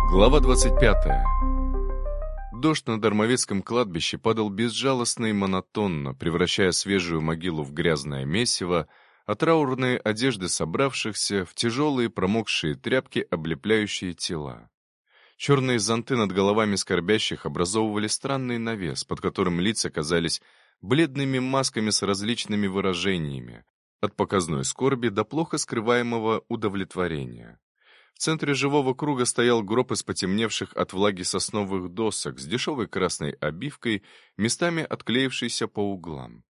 Глава 25. Дождь на Дармовецком кладбище падал безжалостно и монотонно, превращая свежую могилу в грязное месиво, а траурные одежды собравшихся в тяжелые промокшие тряпки, облепляющие тела. Черные зонты над головами скорбящих образовывали странный навес, под которым лица казались бледными масками с различными выражениями, от показной скорби до плохо скрываемого удовлетворения. В центре живого круга стоял гроб из потемневших от влаги сосновых досок с дешевой красной обивкой, местами отклеившейся по углам.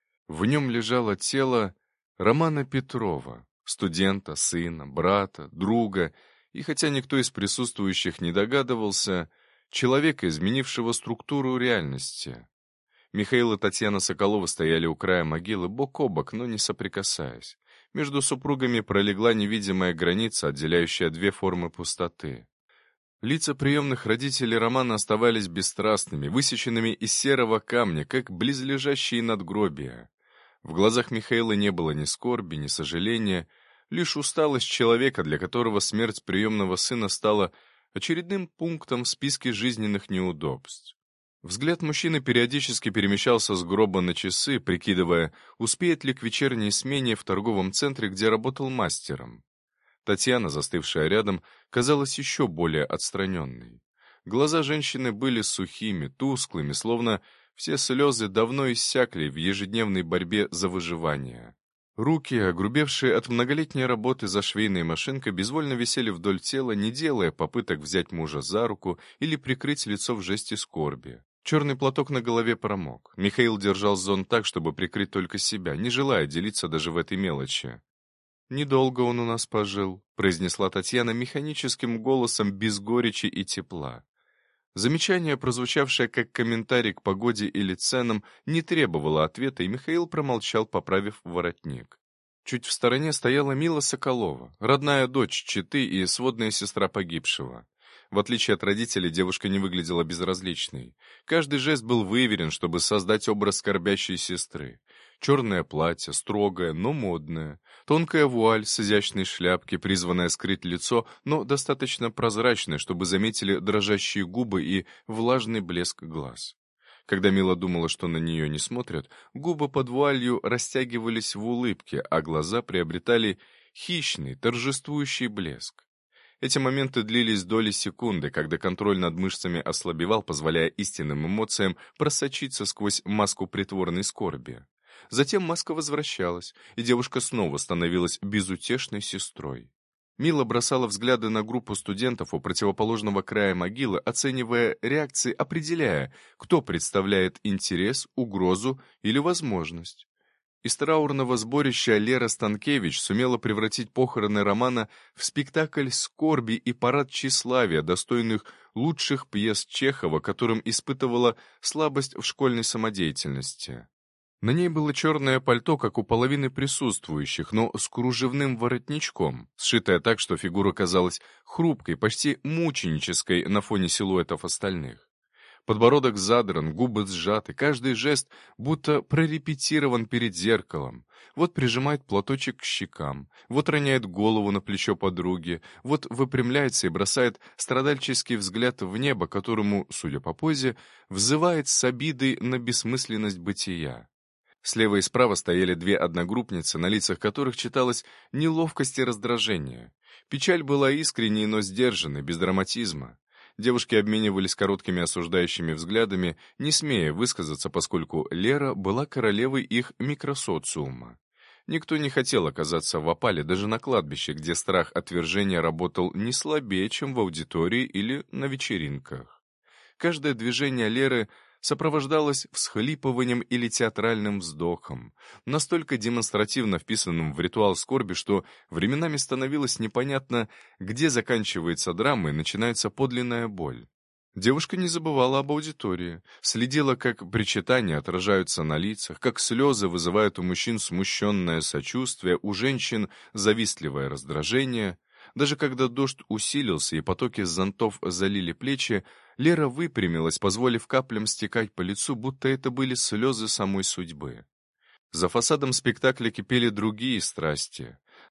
В нем лежало тело Романа Петрова, студента, сына, брата, друга, и хотя никто из присутствующих не догадывался, человека, изменившего структуру реальности. Михаил и Татьяна Соколовы стояли у края могилы бок о бок, но не соприкасаясь. Между супругами пролегла невидимая граница, отделяющая две формы пустоты. Лица приемных родителей Романа оставались бесстрастными, высеченными из серого камня, как близлежащие надгробия. В глазах Михаила не было ни скорби, ни сожаления, лишь усталость человека, для которого смерть приемного сына стала очередным пунктом в списке жизненных неудобств. Взгляд мужчины периодически перемещался с гроба на часы, прикидывая, успеет ли к вечерней смене в торговом центре, где работал мастером. Татьяна, застывшая рядом, казалась еще более отстраненной. Глаза женщины были сухими, тусклыми, словно все слезы давно иссякли в ежедневной борьбе за выживание. Руки, огрубевшие от многолетней работы за швейной машинкой, безвольно висели вдоль тела, не делая попыток взять мужа за руку или прикрыть лицо в жесте скорби. Черный платок на голове промок. Михаил держал зонт так, чтобы прикрыть только себя, не желая делиться даже в этой мелочи. «Недолго он у нас пожил», — произнесла Татьяна механическим голосом без горечи и тепла. Замечание, прозвучавшее как комментарий к погоде или ценам, не требовало ответа, и Михаил промолчал, поправив воротник. Чуть в стороне стояла Мила Соколова, родная дочь четы и сводная сестра погибшего. В отличие от родителей, девушка не выглядела безразличной. Каждый жест был выверен, чтобы создать образ скорбящей сестры. Черное платье, строгое, но модное. Тонкая вуаль с изящной шляпки, призванная скрыть лицо, но достаточно прозрачная, чтобы заметили дрожащие губы и влажный блеск глаз. Когда Мила думала, что на нее не смотрят, губы под вуалью растягивались в улыбке, а глаза приобретали хищный, торжествующий блеск. Эти моменты длились доли секунды, когда контроль над мышцами ослабевал, позволяя истинным эмоциям просочиться сквозь маску притворной скорби. Затем маска возвращалась, и девушка снова становилась безутешной сестрой. Мила бросала взгляды на группу студентов у противоположного края могилы, оценивая реакции, определяя, кто представляет интерес, угрозу или возможность. Из траурного сборища Лера Станкевич сумела превратить похороны Романа в спектакль скорби и парад тщеславия, достойных лучших пьес Чехова, которым испытывала слабость в школьной самодеятельности. На ней было черное пальто, как у половины присутствующих, но с кружевным воротничком, сшитое так, что фигура казалась хрупкой, почти мученической на фоне силуэтов остальных. Подбородок задран, губы сжаты, каждый жест будто прорепетирован перед зеркалом. Вот прижимает платочек к щекам, вот роняет голову на плечо подруги, вот выпрямляется и бросает страдальческий взгляд в небо, которому, судя по позе, взывает с обидой на бессмысленность бытия. Слева и справа стояли две одногруппницы, на лицах которых читалась неловкость и раздражение. Печаль была искренней, но сдержанной, без драматизма. Девушки обменивались короткими осуждающими взглядами, не смея высказаться, поскольку Лера была королевой их микросоциума. Никто не хотел оказаться в опале даже на кладбище, где страх отвержения работал не слабее, чем в аудитории или на вечеринках. Каждое движение Леры сопровождалось всхлипыванием или театральным вздохом, настолько демонстративно вписанным в ритуал скорби, что временами становилось непонятно, где заканчивается драма и начинается подлинная боль. Девушка не забывала об аудитории, следила, как причитания отражаются на лицах, как слезы вызывают у мужчин смущенное сочувствие, у женщин завистливое раздражение. Даже когда дождь усилился и потоки зонтов залили плечи, Лера выпрямилась, позволив каплям стекать по лицу, будто это были слезы самой судьбы. За фасадом спектакля кипели другие страсти.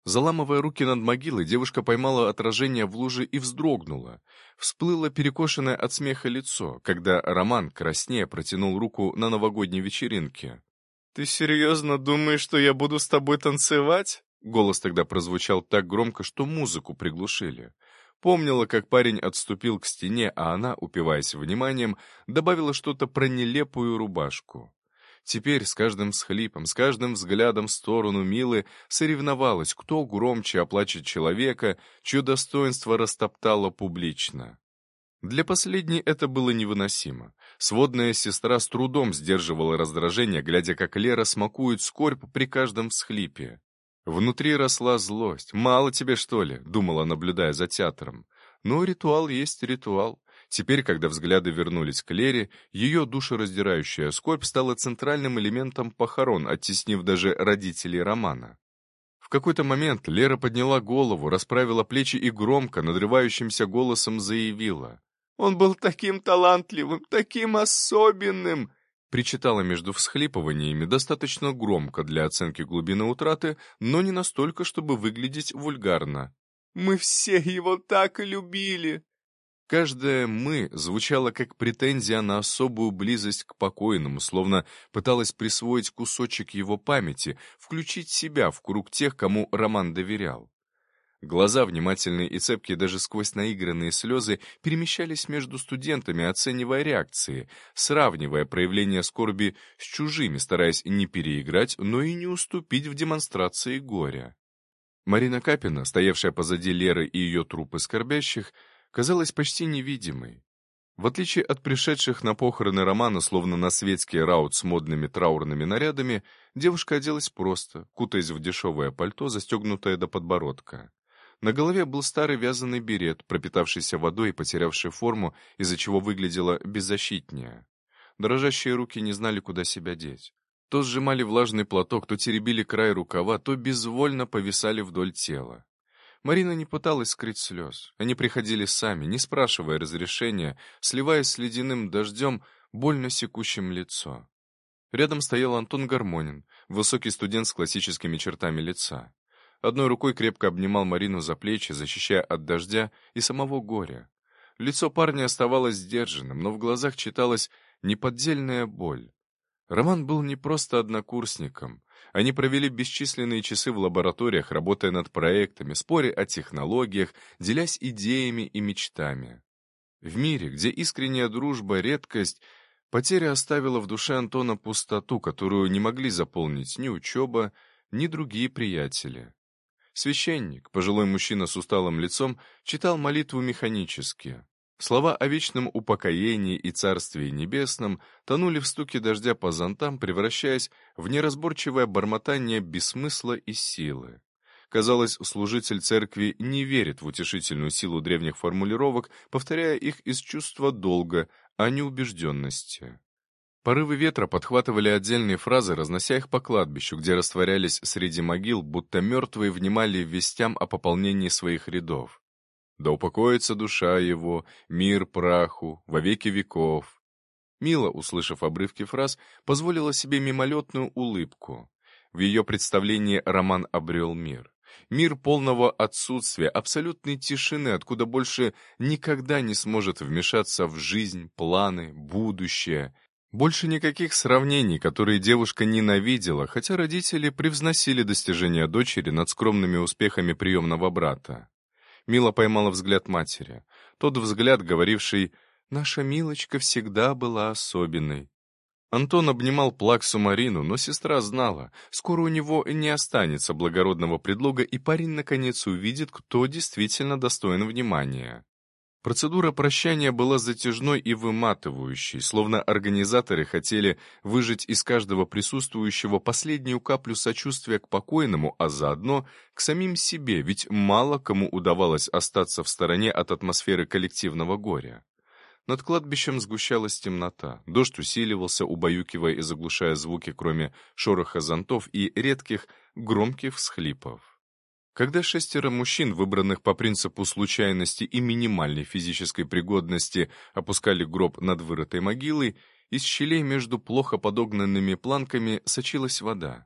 Заламывая руки над могилой, девушка поймала отражение в луже и вздрогнула. Всплыло перекошенное от смеха лицо, когда Роман краснея протянул руку на новогодней вечеринке. «Ты серьезно думаешь, что я буду с тобой танцевать?» Голос тогда прозвучал так громко, что музыку приглушили. Помнила, как парень отступил к стене, а она, упиваясь вниманием, добавила что-то про нелепую рубашку. Теперь с каждым всхлипом, с каждым взглядом в сторону Милы соревновалась, кто громче оплачет человека, чье достоинство растоптало публично. Для последней это было невыносимо. Сводная сестра с трудом сдерживала раздражение, глядя, как Лера смакует скорбь при каждом всхлипе. Внутри росла злость. «Мало тебе, что ли?» — думала, наблюдая за театром. Но ритуал есть ритуал. Теперь, когда взгляды вернулись к Лере, ее душераздирающая скорбь стала центральным элементом похорон, оттеснив даже родителей Романа. В какой-то момент Лера подняла голову, расправила плечи и громко, надрывающимся голосом заявила: «Он был таким талантливым, таким особенным!» Причитала между всхлипываниями достаточно громко для оценки глубины утраты, но не настолько, чтобы выглядеть вульгарно. «Мы все его так любили!» Каждое «мы» звучало как претензия на особую близость к покойному, словно пыталась присвоить кусочек его памяти, включить себя в круг тех, кому Роман доверял. Глаза, внимательные и цепкие даже сквозь наигранные слезы, перемещались между студентами, оценивая реакции, сравнивая проявления скорби с чужими, стараясь не переиграть, но и не уступить в демонстрации горя. Марина Капина, стоявшая позади Леры и ее труппы скорбящих, казалась почти невидимой. В отличие от пришедших на похороны Романа, словно на светский раут с модными траурными нарядами, девушка оделась просто, кутаясь в дешевое пальто, застегнутое до подбородка. На голове был старый вязаный берет, пропитавшийся водой и потерявший форму, из-за чего выглядела беззащитнее. Дрожащие руки не знали, куда себя деть. То сжимали влажный платок, то теребили край рукава, то безвольно повисали вдоль тела. Марина не пыталась скрыть слез. Они приходили сами, не спрашивая разрешения, сливаясь с ледяным дождем, больно секущим лицо. Рядом стоял Антон Гармонин, высокий студент с классическими чертами лица. Одной рукой крепко обнимал Марину за плечи, защищая от дождя и самого горя. Лицо парня оставалось сдержанным, но в глазах читалась неподдельная боль. Роман был не просто однокурсником. Они провели бесчисленные часы в лабораториях, работая над проектами, споря о технологиях, делясь идеями и мечтами. В мире, где искренняя дружба — редкость, потеря оставила в душе Антона пустоту, которую не могли заполнить ни учеба, ни другие приятели. Священник, пожилой мужчина с усталым лицом, читал молитву механически. Слова о вечном упокоении и Царствии Небесном тонули в стуке дождя по зонтам, превращаясь в неразборчивое бормотание без смысла и силы. Казалось, служитель церкви не верит в утешительную силу древних формулировок, повторяя их из чувства долга, а не убежденности. Порывы ветра подхватывали отдельные фразы, разнося их по кладбищу, где растворялись среди могил, будто мертвые внимали вестям о пополнении своих рядов. «Да упокоится душа его, мир праху, во веки веков». Мила, услышав обрывки фраз, позволила себе мимолетную улыбку. В ее представлении Роман обрел мир. Мир полного отсутствия, абсолютной тишины, откуда больше никогда не сможет вмешаться в жизнь, планы, будущее. Больше никаких сравнений, которые девушка ненавидела, хотя родители превзносили достижения дочери над скромными успехами приемного брата. Мила поймала взгляд матери. Тот взгляд, говоривший «Наша Милочка всегда была особенной». Антон обнимал плаксу Марину, но сестра знала, скоро у него не останется благородного предлога, и парень наконец увидит, кто действительно достоин внимания. Процедура прощания была затяжной и выматывающей, словно организаторы хотели выжать из каждого присутствующего последнюю каплю сочувствия к покойному, а заодно к самим себе, ведь мало кому удавалось остаться в стороне от атмосферы коллективного горя. Над кладбищем сгущалась темнота, дождь усиливался, убаюкивая и заглушая звуки, кроме шороха зонтов и редких громких всхлипов. Когда 6 мужчин, выбранных по принципу случайности и минимальной физической пригодности, опускали гроб над вырытой могилой, из щелей между плохо подогнанными планками сочилась вода.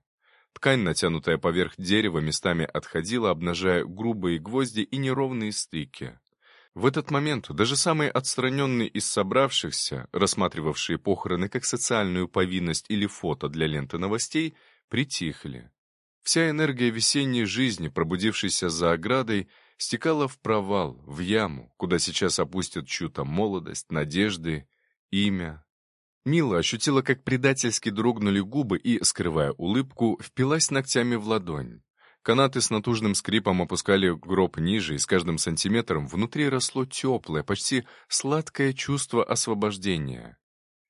Ткань, натянутая поверх дерева, местами отходила, обнажая грубые гвозди и неровные стыки. В этот момент даже самые отстраненные из собравшихся, рассматривавшие похороны как социальную повинность или фото для ленты новостей, притихли. Вся энергия весенней жизни, пробудившейся за оградой, стекала в провал, в яму, куда сейчас опустят чью-то молодость, надежды, имя. Мила ощутила, как предательски дрогнули губы и, скрывая улыбку, впилась ногтями в ладонь. Канаты с натужным скрипом опускали гроб ниже, и с каждым сантиметром внутри росло теплое, почти сладкое чувство освобождения.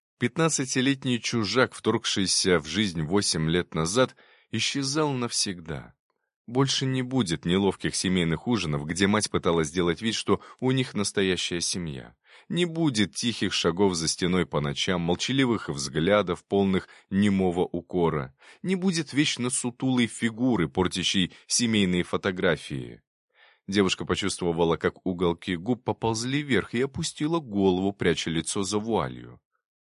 15-летний чужак, вторгшийся в жизнь 8 лет назад, исчезал навсегда. Больше не будет неловких семейных ужинов, где мать пыталась сделать вид, что у них настоящая семья. Не будет тихих шагов за стеной по ночам, молчаливых взглядов, полных немого укора. Не будет вечно сутулой фигуры, портящей семейные фотографии. Девушка почувствовала, как уголки губ поползли вверх и опустила голову, пряча лицо за вуалью.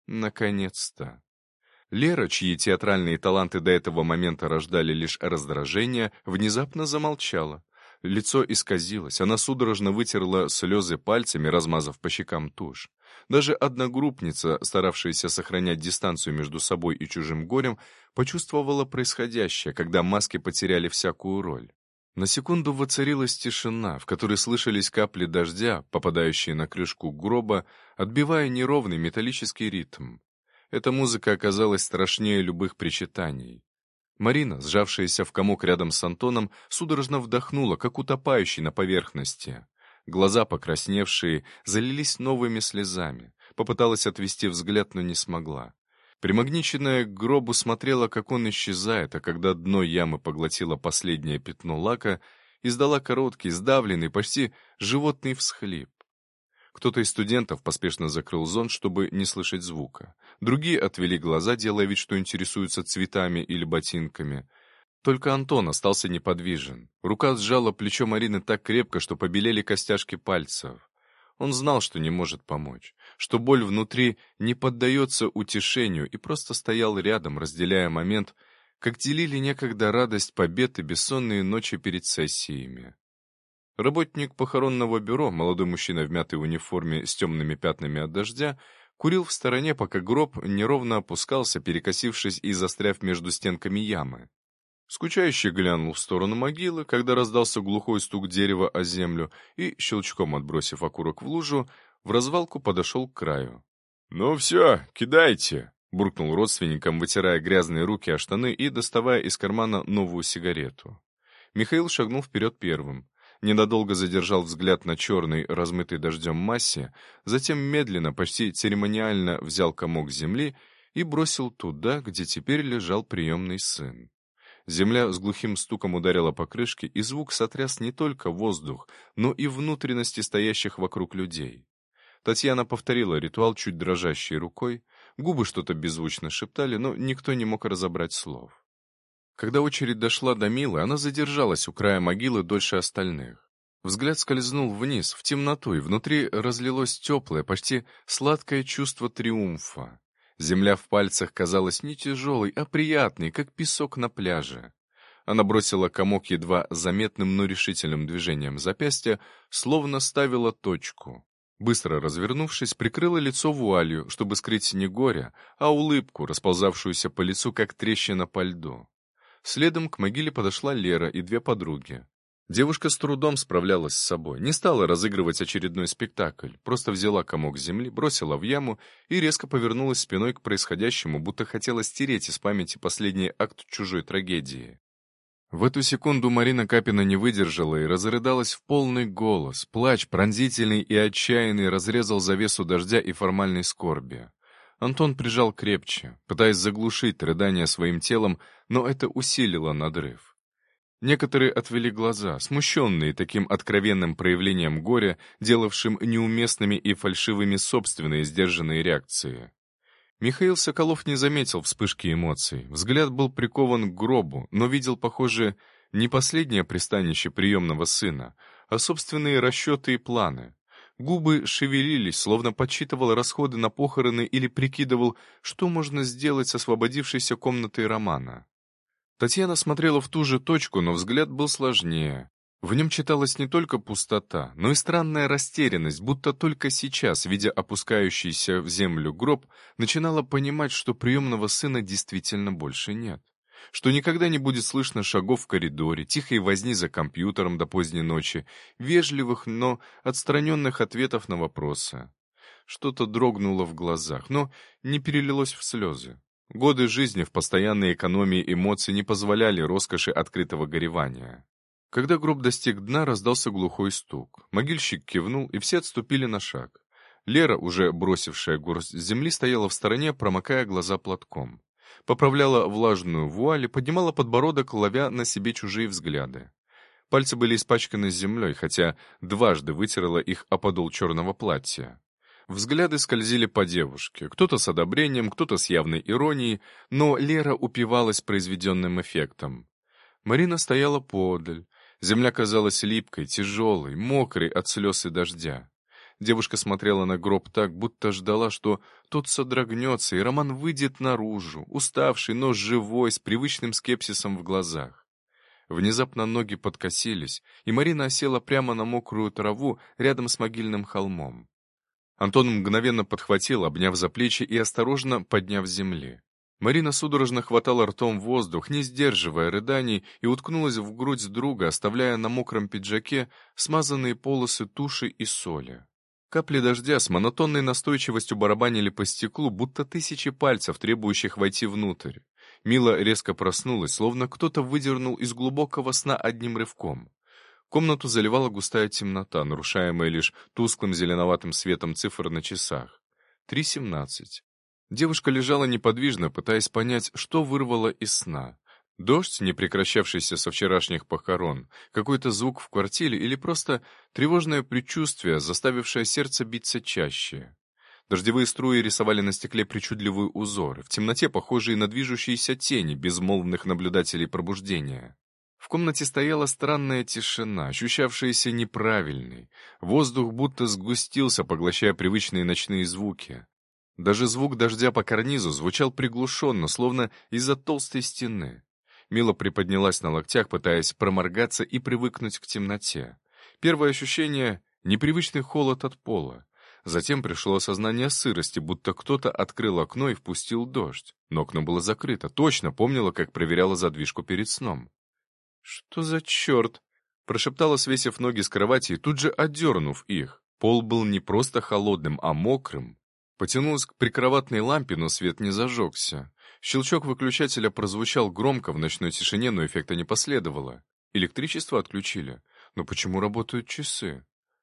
Наконец-то. Лера, чьи театральные таланты до этого момента рождали лишь раздражение, внезапно замолчала. Лицо исказилось, она судорожно вытерла слезы пальцами, размазав по щекам тушь. Даже одногруппница, старавшаяся сохранять дистанцию между собой и чужим горем, почувствовала происходящее, когда маски потеряли всякую роль. На секунду воцарилась тишина, в которой слышались капли дождя, попадающие на крышку гроба, отбивая неровный металлический ритм. Эта музыка оказалась страшнее любых причитаний. Марина, сжавшаяся в комок рядом с Антоном, судорожно вдохнула, как утопающий на поверхности. Глаза, покрасневшие, залились новыми слезами. Попыталась отвести взгляд, но не смогла. Примагниченная к гробу смотрела, как он исчезает, а когда дно ямы поглотило последнее пятно лака, издала короткий, сдавленный, почти животный всхлип. Кто-то из студентов поспешно закрыл зонт, чтобы не слышать звука. Другие отвели глаза, делая вид, что интересуются цветами или ботинками. Только Антон остался неподвижен. Рука сжала плечо Марины так крепко, что побелели костяшки пальцев. Он знал, что не может помочь, что боль внутри не поддается утешению, и просто стоял рядом, разделяя момент, как делили некогда радость побед и бессонные ночи перед сессиями. Работник похоронного бюро, молодой мужчина в мятой униформе с темными пятнами от дождя, курил в стороне, пока гроб неровно опускался, перекосившись и застряв между стенками ямы. Скучающе глянул в сторону могилы, когда раздался глухой стук дерева о землю, и, щелчком отбросив окурок в лужу, в развалку подошел к краю. «Ну все, кидайте!» — буркнул родственникам, вытирая грязные руки о штаны и доставая из кармана новую сигарету. Михаил шагнул вперед первым. Ненадолго задержал взгляд на черной, размытой дождем массе, затем медленно, почти церемониально взял комок земли и бросил туда, где теперь лежал приемный сын. Земля с глухим стуком ударила по крышке, и звук сотряс не только воздух, но и внутренности стоящих вокруг людей. Татьяна повторила ритуал чуть дрожащей рукой, губы что-то беззвучно шептали, но никто не мог разобрать слов. Когда очередь дошла до Милы, она задержалась у края могилы дольше остальных. Взгляд скользнул вниз, в темноту, и внутри разлилось теплое, почти сладкое чувство триумфа. Земля в пальцах казалась не тяжелой, а приятной, как песок на пляже. Она бросила комок едва заметным, но решительным движением запястья, словно ставила точку. Быстро развернувшись, прикрыла лицо вуалью, чтобы скрыть не горе, а улыбку, расползавшуюся по лицу, как трещина по льду. Следом к могиле подошла Лера и две подруги. Девушка с трудом справлялась с собой, не стала разыгрывать очередной спектакль, просто взяла комок земли, бросила в яму и резко повернулась спиной к происходящему, будто хотела стереть из памяти последний акт чужой трагедии. В эту секунду Марина Капина не выдержала и разрыдалась в полный голос. Плач, пронзительный и отчаянный, разрезал завесу дождя и формальной скорби. Антон прижал крепче, пытаясь заглушить рыдания своим телом, но это усилило надрыв. Некоторые отвели глаза, смущенные таким откровенным проявлением горя, делавшим неуместными и фальшивыми собственные сдержанные реакции. Михаил Соколов не заметил вспышки эмоций. Взгляд был прикован к гробу, но видел, похоже, не последнее пристанище приемного сына, а собственные расчеты и планы. Губы шевелились, словно подсчитывал расходы на похороны или прикидывал, что можно сделать с освободившейся комнатой Романа. Татьяна смотрела в ту же точку, но взгляд был сложнее. В нем читалась не только пустота, но и странная растерянность, будто только сейчас, видя опускающийся в землю гроб, начинала понимать, что приемного сына действительно больше нет. Что никогда не будет слышно шагов в коридоре, тихой возни за компьютером до поздней ночи, вежливых, но отстраненных ответов на вопросы. Что-то дрогнуло в глазах, но не перелилось в слезы. Годы жизни в постоянной экономии эмоций не позволяли роскоши открытого горевания. Когда гроб достиг дна, раздался глухой стук. Могильщик кивнул, и все отступили на шаг. Лера, уже бросившая горсть земли, стояла в стороне, промокая глаза платком. Поправляла влажную вуаль и поднимала подбородок, ловя на себе чужие взгляды. Пальцы были испачканы землей, хотя дважды вытерла их о подол черного платья. Взгляды скользили по девушке, кто-то с одобрением, кто-то с явной иронией, но Лера упивалась произведенным эффектом. Марина стояла поодаль. Земля казалась липкой, тяжелой, мокрой от слез и дождя. Девушка смотрела на гроб так, будто ждала, что тот содрогнется, и Роман выйдет наружу, уставший, но живой, с привычным скепсисом в глазах. Внезапно ноги подкосились, и Марина осела прямо на мокрую траву рядом с могильным холмом. Антон мгновенно подхватил, обняв за плечи и осторожно подняв с земли. Марина судорожно хватала ртом воздух, не сдерживая рыданий, и уткнулась в грудь друга, оставляя на мокром пиджаке смазанные полосы туши и соли. Капли дождя с монотонной настойчивостью барабанили по стеклу, будто тысячи пальцев, требующих войти внутрь. Мила резко проснулась, словно кто-то выдернул из глубокого сна одним рывком. Комнату заливала густая темнота, нарушаемая лишь тусклым зеленоватым светом цифр на часах. 3:17. Девушка лежала неподвижно, пытаясь понять, что вырвало из сна. Дождь, не прекращавшийся со вчерашних похорон, какой-то звук в квартире или просто тревожное предчувствие, заставившее сердце биться чаще. Дождевые струи рисовали на стекле причудливые узоры, в темноте похожие на движущиеся тени безмолвных наблюдателей пробуждения. В комнате стояла странная тишина, ощущавшаяся неправильной. Воздух будто сгустился, поглощая привычные ночные звуки. Даже звук дождя по карнизу звучал приглушенно, словно из-за толстой стены. Мила приподнялась на локтях, пытаясь проморгаться и привыкнуть к темноте. Первое ощущение — непривычный холод от пола. Затем пришло осознание сырости, будто кто-то открыл окно и впустил дождь. Но окно было закрыто, точно помнила, как проверяла задвижку перед сном. «Что за черт?» — прошептала, свесив ноги с кровати и тут же отдернув их. Пол был не просто холодным, а мокрым. Потянулась к прикроватной лампе, но свет не зажегся. Щелчок выключателя прозвучал громко в ночной тишине, но эффекта не последовало. Электричество отключили. Но почему работают часы?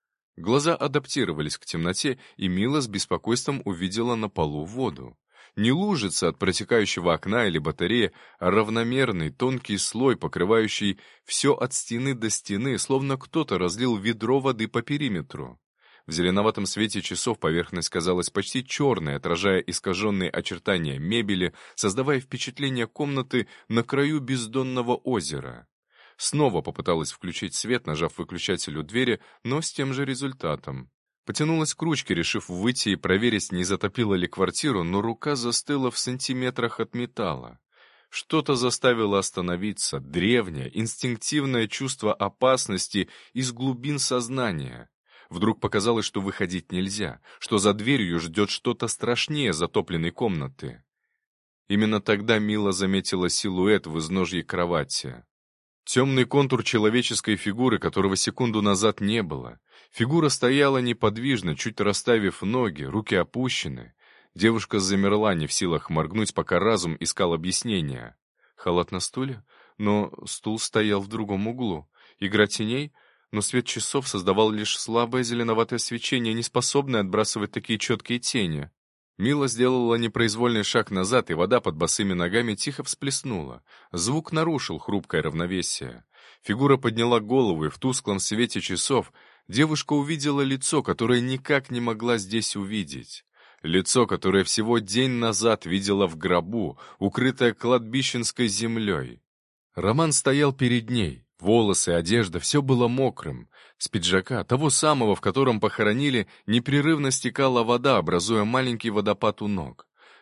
Глаза адаптировались к темноте, и Мила с беспокойством увидела на полу воду. Не лужица от протекающего окна или батареи, а равномерный тонкий слой, покрывающий все от стены до стены, словно кто-то разлил ведро воды по периметру. В зеленоватом свете часов поверхность казалась почти черной, отражая искаженные очертания мебели, создавая впечатление комнаты на краю бездонного озера. Снова попыталась включить свет, нажав выключатель у двери, но с тем же результатом. Потянулась к ручке, решив выйти и проверить, не затопила ли квартиру, но рука застыла в сантиметрах от металла. Что-то заставило остановиться, древнее, инстинктивное чувство опасности из глубин сознания. Вдруг показалось, что выходить нельзя, что за дверью ждет что-то страшнее затопленной комнаты. Именно тогда Мила заметила силуэт в изножье кровати. Темный контур человеческой фигуры, которого секунду назад не было. Фигура стояла неподвижно, чуть расставив ноги, руки опущены. Девушка замерла, не в силах моргнуть, пока разум искал объяснения. Халат на стуле? Но стул стоял в другом углу. Игра теней? Но свет часов создавал лишь слабое зеленоватое свечение, не способное отбрасывать такие четкие тени. Мила сделала непроизвольный шаг назад, и вода под босыми ногами тихо всплеснула. Звук нарушил хрупкое равновесие. Фигура подняла голову, и в тусклом свете часов девушка увидела лицо, которое никак не могла здесь увидеть. Лицо, которое всего день назад видела в гробу, укрытое кладбищенской землей. Роман стоял перед ней. Волосы, одежда — все было мокрым. С пиджака, того самого, в котором похоронили, непрерывно стекала вода, образуя маленький водопад у ног.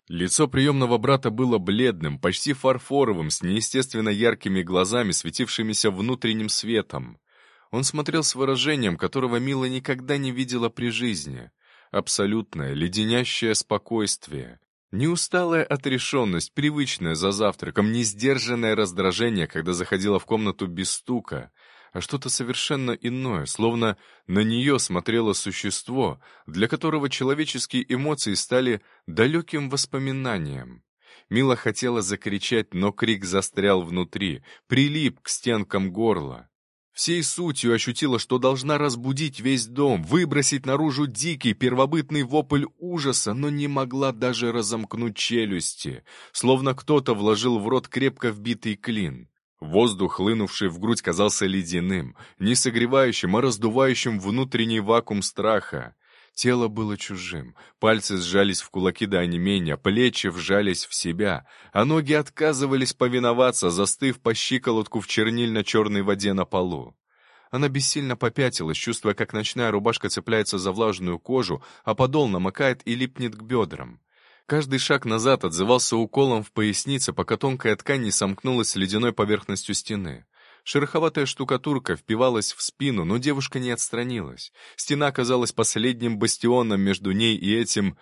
Лицо приемного брата было бледным, почти фарфоровым, с неестественно яркими глазами, светившимися внутренним светом. Он смотрел с выражением, которого Мила никогда не видела при жизни. Абсолютное, леденящее спокойствие. Не усталая отрешенность, привычная за завтраком, не сдержанное раздражение, когда заходила в комнату без стука, а что-то совершенно иное, словно на нее смотрело существо, для которого человеческие эмоции стали далеким воспоминанием. Мила хотела закричать, но крик застрял внутри, прилип к стенкам горла. Всей сутью ощутила, что должна разбудить весь дом, выбросить наружу дикий первобытный вопль ужаса, но не могла даже разомкнуть челюсти, словно кто-то вложил в рот крепко вбитый клин. Воздух, хлынувший в грудь, казался ледяным, не согревающим, а раздувающим внутренний вакуум страха. Тело было чужим, пальцы сжались в кулаки до онемения, плечи вжались в себя, а ноги отказывались повиноваться, застыв по щиколотку в чернильно-черной воде на полу. Она бессильно попятилась, чувствуя, как ночная рубашка цепляется за влажную кожу, а подол намокает и липнет к бедрам. Каждый шаг назад отзывался уколом в пояснице, пока тонкая ткань не сомкнулась с ледяной поверхностью стены. Шероховатая штукатурка впивалась в спину, но девушка не отстранилась. Стена оказалась последним бастионом между ней и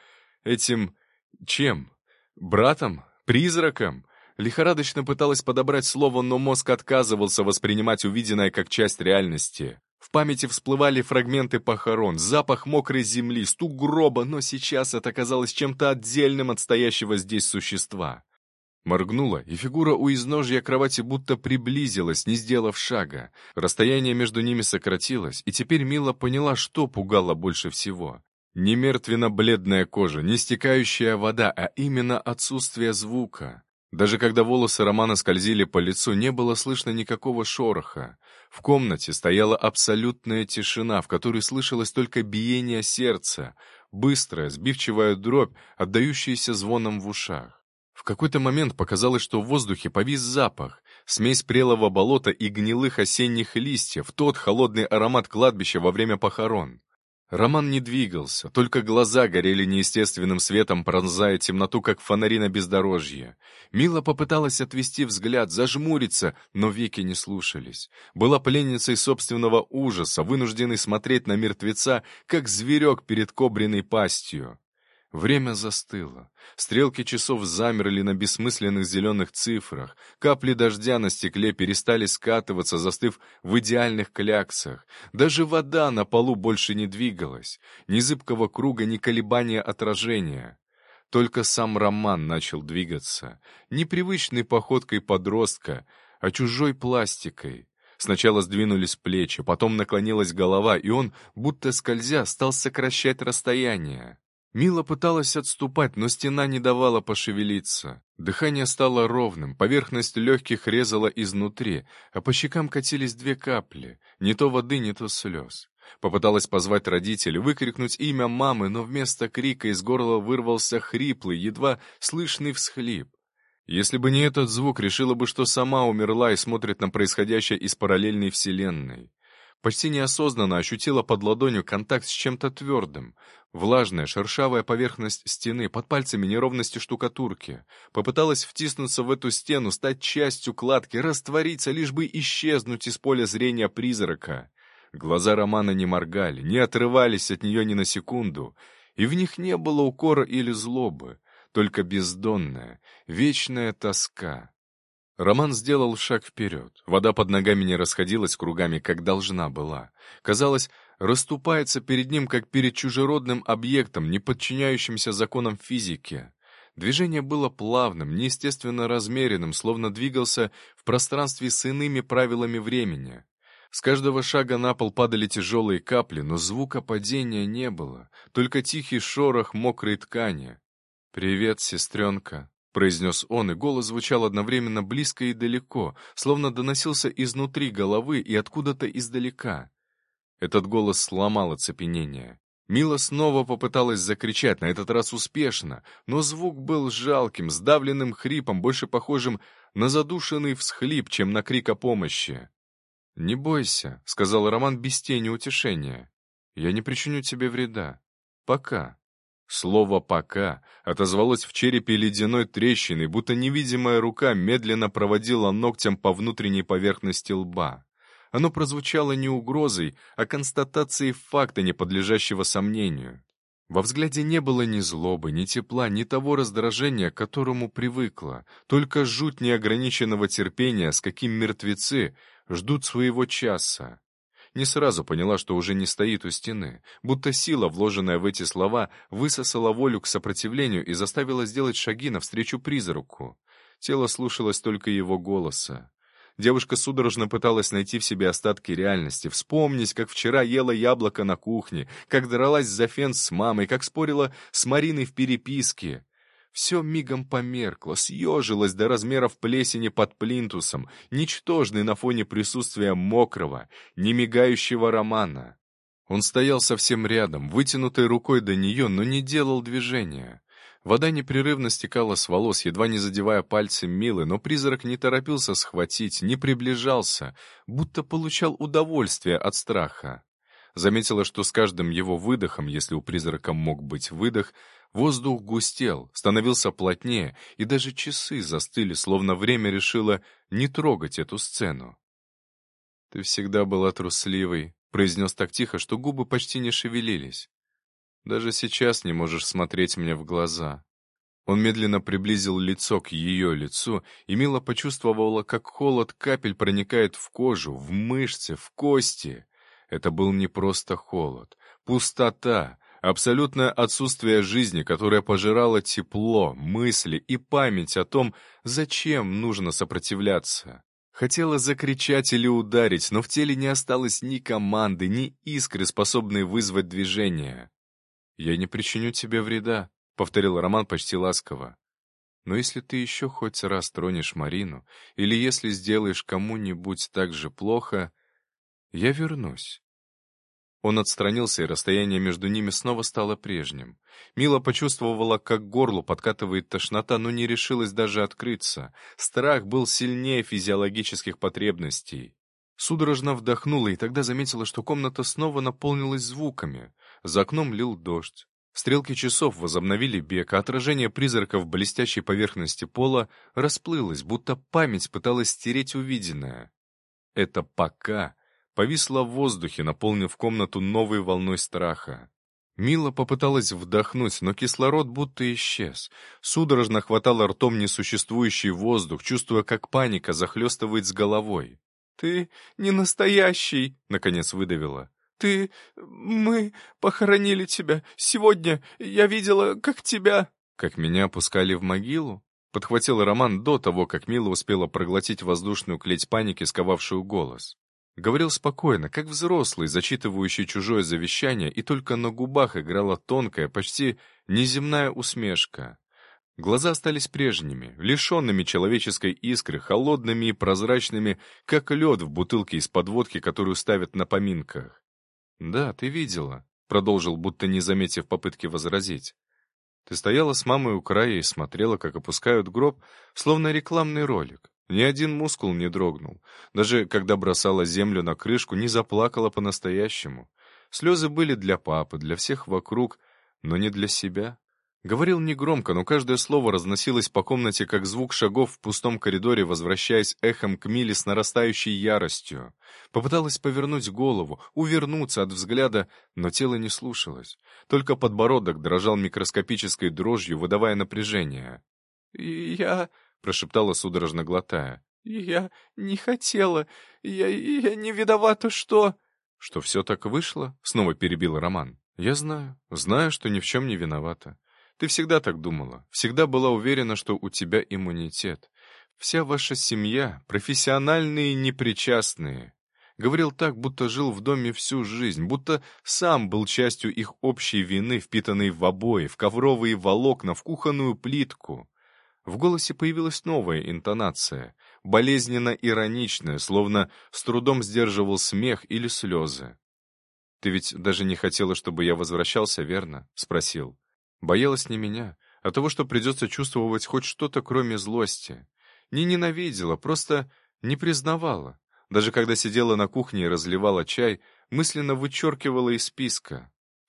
этим... чем? Братом? Призраком? Лихорадочно пыталась подобрать слово, но мозг отказывался воспринимать увиденное как часть реальности. В памяти всплывали фрагменты похорон, запах мокрой земли, стук гроба, но сейчас это казалось чем-то отдельным от стоящего здесь существа. Моргнула, и фигура у изножья кровати будто приблизилась, не сделав шага. Расстояние между ними сократилось, и теперь Мила поняла, что пугало больше всего. Не мертвенно-бледная кожа, не стекающая вода, а именно отсутствие звука. Даже когда волосы Романа скользили по лицу, не было слышно никакого шороха. В комнате стояла абсолютная тишина, в которой слышалось только биение сердца, быстрая, сбивчивая дробь, отдающаяся звоном в ушах. В какой-то момент показалось, что в воздухе повис запах, смесь прелого болота и гнилых осенних листьев, тот холодный аромат кладбища во время похорон. Роман не двигался, только глаза горели неестественным светом, пронзая темноту, как фонари на бездорожье. Мила попыталась отвести взгляд, зажмуриться, но веки не слушались. Была пленницей собственного ужаса, вынужденной смотреть на мертвеца, как зверек перед кобриной пастью. Время застыло. Стрелки часов замерли на бессмысленных зеленых цифрах. Капли дождя на стекле перестали скатываться, застыв в идеальных кляксах. Даже вода на полу больше не двигалась. Ни зыбкого круга, ни колебания отражения. Только сам Роман начал двигаться. Не привычной походкой подростка, а чужой пластикой. Сначала сдвинулись плечи, потом наклонилась голова, и он, будто скользя, стал сокращать расстояние. Мила пыталась отступать, но стена не давала пошевелиться. Дыхание стало ровным, поверхность легких резала изнутри, а по щекам катились 2 капли, не то воды, не то слез. Попыталась позвать родителей, выкрикнуть имя мамы, но вместо крика из горла вырвался хриплый, едва слышный всхлип. Если бы не этот звук, решила бы, что сама умерла и смотрит на происходящее из параллельной вселенной. Почти неосознанно ощутила под ладонью контакт с чем-то твердым. Влажная, шершавая поверхность стены, под пальцами неровности штукатурки. Попыталась втиснуться в эту стену, стать частью кладки, раствориться, лишь бы исчезнуть из поля зрения призрака. Глаза Романа не моргали, не отрывались от нее ни на секунду, и в них не было укора или злобы, только бездонная, вечная тоска. Роман сделал шаг вперед. Вода под ногами не расходилась кругами, как должна была. Казалось, расступается перед ним, как перед чужеродным объектом, не подчиняющимся законам физики. Движение было плавным, неестественно размеренным, словно двигался в пространстве с иными правилами времени. С каждого шага на пол падали тяжелые капли, но звука падения не было, только тихий шорох мокрой ткани. «Привет, сестренка», — произнес он, и голос звучал одновременно близко и далеко, словно доносился изнутри головы и откуда-то издалека. Этот голос сломал оцепенение. Мила снова попыталась закричать, на этот раз успешно, но звук был жалким, сдавленным хрипом, больше похожим на задушенный всхлип, чем на крик о помощи. «Не бойся», — сказал Роман без тени утешения. «Я не причиню тебе вреда. Пока». Слово «пока» отозвалось в черепе ледяной трещиной, будто невидимая рука медленно проводила ногтем по внутренней поверхности лба. Оно прозвучало не угрозой, а констатацией факта, не подлежащего сомнению. Во взгляде не было ни злобы, ни тепла, ни того раздражения, к которому привыкла, только жуть неограниченного терпения, с каким мертвецы ждут своего часа. Не сразу поняла, что уже не стоит у стены, будто сила, вложенная в эти слова, высосала волю к сопротивлению и заставила сделать шаги навстречу призраку. Тело слушалось только его голоса. Девушка судорожно пыталась найти в себе остатки реальности, вспомнить, как вчера ела яблоко на кухне, как дралась за фен с мамой, как спорила с Мариной в переписке. Все мигом померкло, съежилось до размеров плесени под плинтусом, ничтожный на фоне присутствия мокрого, немигающего Романа. Он стоял совсем рядом, вытянутой рукой до нее, но не делал движения. Вода непрерывно стекала с волос, едва не задевая пальцы Милы, но призрак не торопился схватить, не приближался, будто получал удовольствие от страха. Заметила, что с каждым его выдохом, если у призрака мог быть выдох, воздух густел, становился плотнее, и даже часы застыли, словно время решило не трогать эту сцену. «Ты всегда была трусливой», — произнес так тихо, что губы почти не шевелились. «Даже сейчас не можешь смотреть мне в глаза». Он медленно приблизил лицо к ее лицу, и Мила почувствовала, как холод капель проникает в кожу, в мышцы, в кости. Это был не просто холод, пустота, абсолютное отсутствие жизни, которое пожирало тепло, мысли и память о том, зачем нужно сопротивляться. Хотела закричать или ударить, но в теле не осталось ни команды, ни искры, способной вызвать движение. «Я не причиню тебе вреда», — повторил Роман почти ласково. «Но если ты еще хоть раз тронешь Марину, или если сделаешь кому-нибудь так же плохо, я вернусь». Он отстранился, и расстояние между ними снова стало прежним. Мила почувствовала, как к горлу подкатывает тошнота, но не решилась даже открыться. Страх был сильнее физиологических потребностей. Судорожно вдохнула, и тогда заметила, что комната снова наполнилась звуками. За окном лил дождь. Стрелки часов возобновили бег, а отражение призрака в блестящей поверхности пола расплылось, будто память пыталась стереть увиденное. Это «пока» повисла в воздухе, наполнив комнату новой волной страха. Мила попыталась вдохнуть, но кислород будто исчез. Судорожно хватала ртом несуществующий воздух, чувствуя, как паника захлестывает с головой. «Ты не настоящий!» — наконец выдавила. Мы похоронили тебя. Сегодня я видела, как тебя...» «Как меня опускали в могилу?» — подхватил Роман до того, как Мила успела проглотить воздушную клеть паники, сковавшую голос. Говорил спокойно, как взрослый, зачитывающий чужое завещание, и только на губах играла тонкая, почти неземная усмешка. Глаза остались прежними, лишенными человеческой искры, холодными и прозрачными, как лед в бутылке из-под водки, которую ставят на поминках. «Да, ты видела», — продолжил, будто не заметив попытки возразить. «Ты стояла с мамой у края и смотрела, как опускают гроб, словно рекламный ролик. Ни один мускул не дрогнул. Даже когда бросала землю на крышку, не заплакала по-настоящему. Слезы были для папы, для всех вокруг, но не для себя». Говорил негромко, но каждое слово разносилось по комнате, как звук шагов в пустом коридоре, возвращаясь эхом к Миле с нарастающей яростью. Попыталась повернуть голову, увернуться от взгляда, но тело не слушалось. Только подбородок дрожал микроскопической дрожью, выдавая напряжение. «Я...» — прошептала, судорожно глотая. «Я не хотела. Я не виновата, что...» «Что все так вышло?» — снова перебил Роман. «Я знаю, что ни в чем не виновата. Ты всегда так думала, всегда была уверена, что у тебя иммунитет. Вся ваша семья — профессиональные непричастные». Говорил так, будто жил в доме всю жизнь, будто сам был частью их общей вины, впитанной в обои, в ковровые волокна, в кухонную плитку. В голосе появилась новая интонация, болезненно-ироничная, словно с трудом сдерживал смех или слезы. «Ты ведь даже не хотела, чтобы я возвращался, верно?» — спросил. Боялась не меня, а того, что придется чувствовать хоть что-то, кроме злости. Не ненавидела, просто не признавала. Даже когда сидела на кухне и разливала чай, мысленно вычеркивала из списка.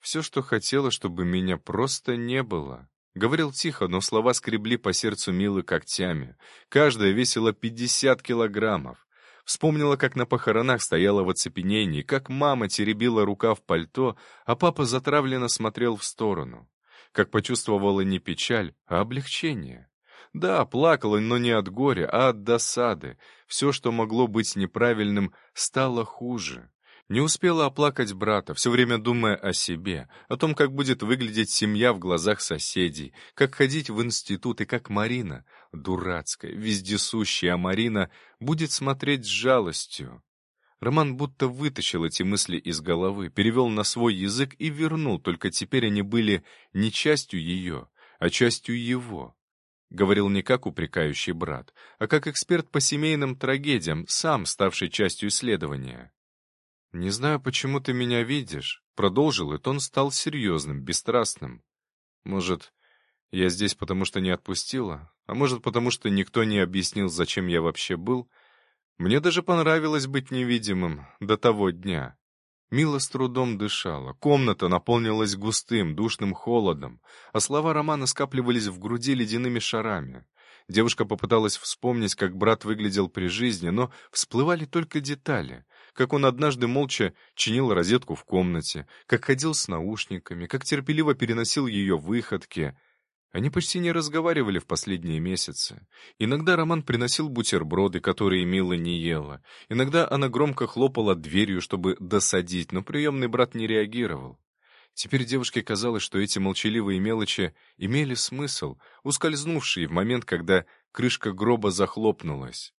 Все, что хотела, чтобы меня просто не было. Говорил тихо, но слова скребли по сердцу Милы когтями. Каждая весила 50 килограммов. Вспомнила, как на похоронах стояла в оцепенении, как мама теребила рукав пальто, а папа затравленно смотрел в сторону. Как почувствовала не печаль, а облегчение. Да, плакала, но не от горя, а от досады. Все, что могло быть неправильным, стало хуже. Не успела оплакать брата, все время думая о себе, о том, как будет выглядеть семья в глазах соседей, как ходить в институт и как Марина, дурацкая, вездесущая Марина, будет смотреть с жалостью. Роман будто вытащил эти мысли из головы, перевел на свой язык и вернул, только теперь они были не частью ее, а частью его. Говорил не как упрекающий брат, а как эксперт по семейным трагедиям, сам ставший частью исследования. «Не знаю, почему ты меня видишь», — продолжил, и тон стал серьезным, бесстрастным. «Может, я здесь, потому что не отпустила? А может, потому что никто не объяснил, зачем я вообще был? Мне даже понравилось быть невидимым до того дня». Мила с трудом дышала, комната наполнилась густым, душным холодом, а слова Романа скапливались в груди ледяными шарами. Девушка попыталась вспомнить, как брат выглядел при жизни, но всплывали только детали. Как он однажды молча чинил розетку в комнате, как ходил с наушниками, как терпеливо переносил ее выходки. Они почти не разговаривали в последние месяцы. Иногда Роман приносил бутерброды, которые Мила не ела. Иногда она громко хлопала дверью, чтобы досадить, но приемный брат не реагировал. Теперь девушке казалось, что эти молчаливые мелочи имели смысл, ускользнувшие в момент, когда крышка гроба захлопнулась.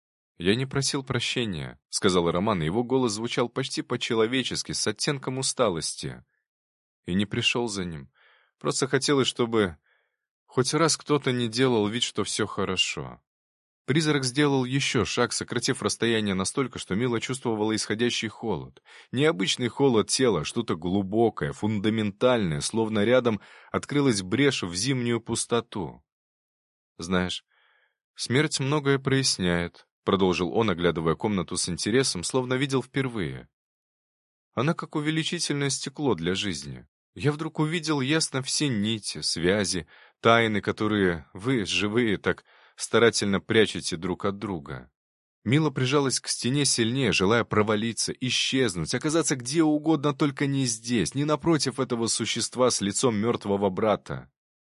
«Я не просил прощения», — сказал Роман, и его голос звучал почти по-человечески, с оттенком усталости. И не пришел за ним. Просто хотелось, чтобы хоть раз кто-то не делал вид, что все хорошо. Призрак сделал еще шаг, сократив расстояние настолько, что Мила чувствовала исходящий холод. Необычный холод тела, а что-то глубокое, фундаментальное, словно рядом открылась брешь в зимнюю пустоту. «Знаешь, смерть многое проясняет», — продолжил он, оглядывая комнату с интересом, словно видел впервые. «Она как увеличительное стекло для жизни. Я вдруг увидел ясно все нити, связи, тайны, которые вы, живые, так старательно прячете друг от друга». Мила прижалась к стене сильнее, желая провалиться, исчезнуть, оказаться где угодно, только не здесь, не напротив этого существа с лицом мертвого брата.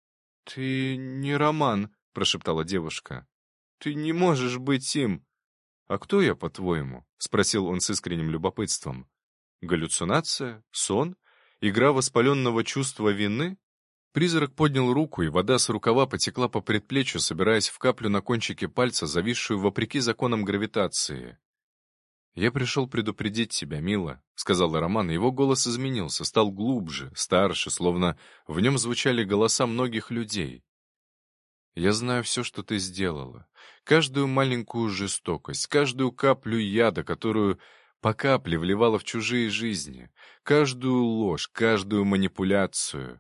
«Ты не Роман», — прошептала девушка. «Ты не можешь быть им». «А кто я, по-твоему?» — спросил он с искренним любопытством. «Галлюцинация? Сон? Игра воспаленного чувства вины?» Призрак поднял руку, и вода с рукава потекла по предплечью, собираясь в каплю на кончике пальца, зависшую вопреки законам гравитации. «Я пришел предупредить тебя, Мила», — сказал Роман, и его голос изменился, стал глубже, старше, словно в нем звучали голоса многих людей. «Я знаю все, что ты сделала, каждую маленькую жестокость, каждую каплю яда, которую по капле вливала в чужие жизни, каждую ложь, каждую манипуляцию».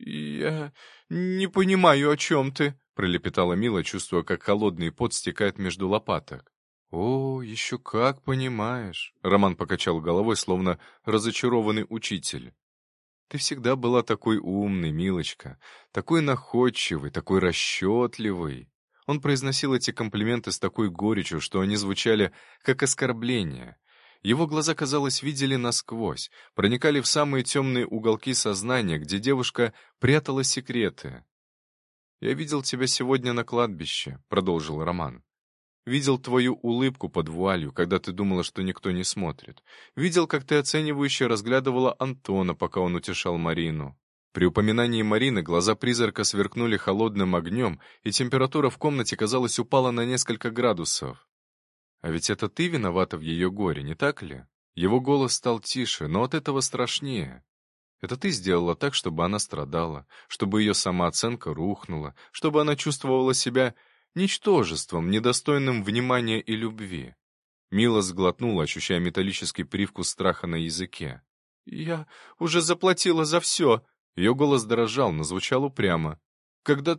«Я не понимаю, о чем ты», — пролепетала Мила, чувствуя, как холодный пот стекает между лопаток. «О, еще как понимаешь», — Роман покачал головой, словно разочарованный учитель. «Ты всегда была такой умный, Милочка, такой находчивый, такой расчетливый». Он произносил эти комплименты с такой горечью, что они звучали как оскорбления. Его глаза, казалось, видели насквозь, проникали в самые темные уголки сознания, где девушка прятала секреты. «Я видел тебя сегодня на кладбище», — продолжил Роман. «Видел твою улыбку под вуалью, когда ты думала, что никто не смотрит. Видел, как ты оценивающе разглядывала Антона, пока он утешал Марину». При упоминании Марины глаза призрака сверкнули холодным огнем, и температура в комнате, казалось, упала на несколько градусов. «А ведь это ты виновата в ее горе, не так ли?» Его голос стал тише, но от этого страшнее. «Это ты сделала так, чтобы она страдала, чтобы ее самооценка рухнула, чтобы она чувствовала себя ничтожеством, недостойным внимания и любви». Мила сглотнула, ощущая металлический привкус страха на языке. «Я уже заплатила за все!» Ее голос дрожал, но звучал упрямо. Когда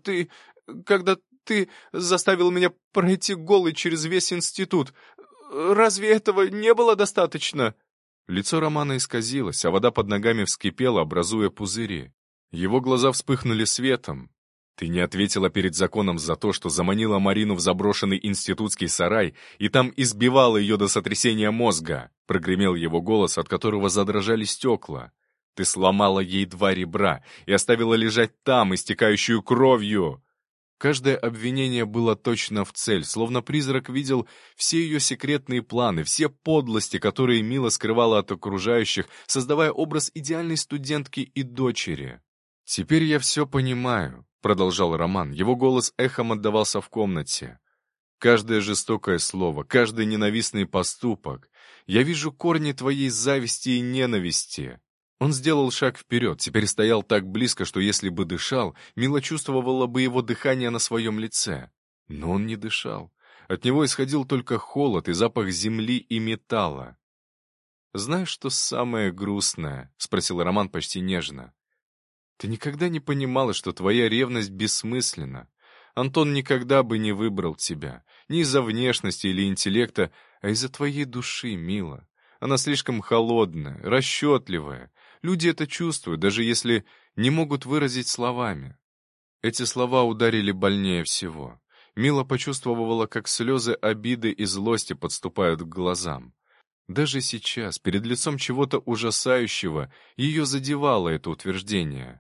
ты заставил меня пройти голый через весь институт, разве этого не было достаточно?» Лицо Романа исказилось, а вода под ногами вскипела, образуя пузыри. Его глаза вспыхнули светом. «Ты не ответила перед законом за то, что заманила Марину в заброшенный институтский сарай и там избивала ее до сотрясения мозга», — прогремел его голос, от которого задрожали стекла. «Ты сломала ей 2 ребра и оставила лежать там, истекающую кровью». Каждое обвинение было точно в цель, словно призрак видел все ее секретные планы, все подлости, которые Мила скрывала от окружающих, создавая образ идеальной студентки и дочери. «Теперь я все понимаю», — продолжал Роман, его голос эхом отдавался в комнате. «Каждое жестокое слово, каждый ненавистный поступок. Я вижу корни твоей зависти и ненависти». Он сделал шаг вперед, теперь стоял так близко, что если бы дышал, Мила чувствовала бы его дыхание на своем лице. Но он не дышал. От него исходил только холод и запах земли и металла. «Знаешь, что самое грустное?» — спросил Роман почти нежно. «Ты никогда не понимала, что твоя ревность бессмысленна. Антон никогда бы не выбрал тебя. Не из-за внешности или интеллекта, а из-за твоей души, Мила. Она слишком холодная, расчетливая. Люди это чувствуют, даже если не могут выразить словами». Эти слова ударили больнее всего. Мила почувствовала, как слезы обиды и злости подступают к глазам. Даже сейчас, перед лицом чего-то ужасающего, ее задевало это утверждение.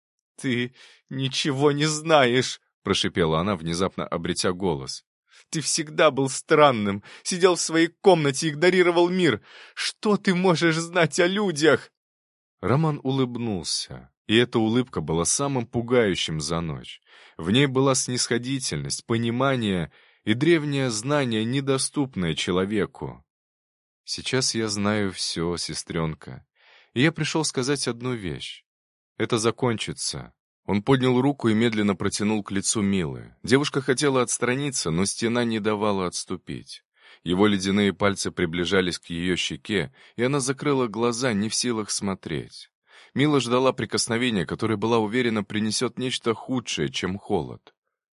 «Ты ничего не знаешь!» — прошипела она, внезапно обретя голос. «Ты всегда был странным, сидел в своей комнате, игнорировал мир. Что ты можешь знать о людях?» Роман улыбнулся, и эта улыбка была самым пугающим за ночь. В ней была снисходительность, понимание и древнее знание, недоступное человеку. «Сейчас я знаю все, сестренка, и я пришел сказать одну вещь. Это закончится». Он поднял руку и медленно протянул к лицу Милы. Девушка хотела отстраниться, но стена не давала отступить. Его ледяные пальцы приближались к ее щеке, и она закрыла глаза, не в силах смотреть. Мила ждала прикосновения, которое, была уверена, принесет нечто худшее, чем холод.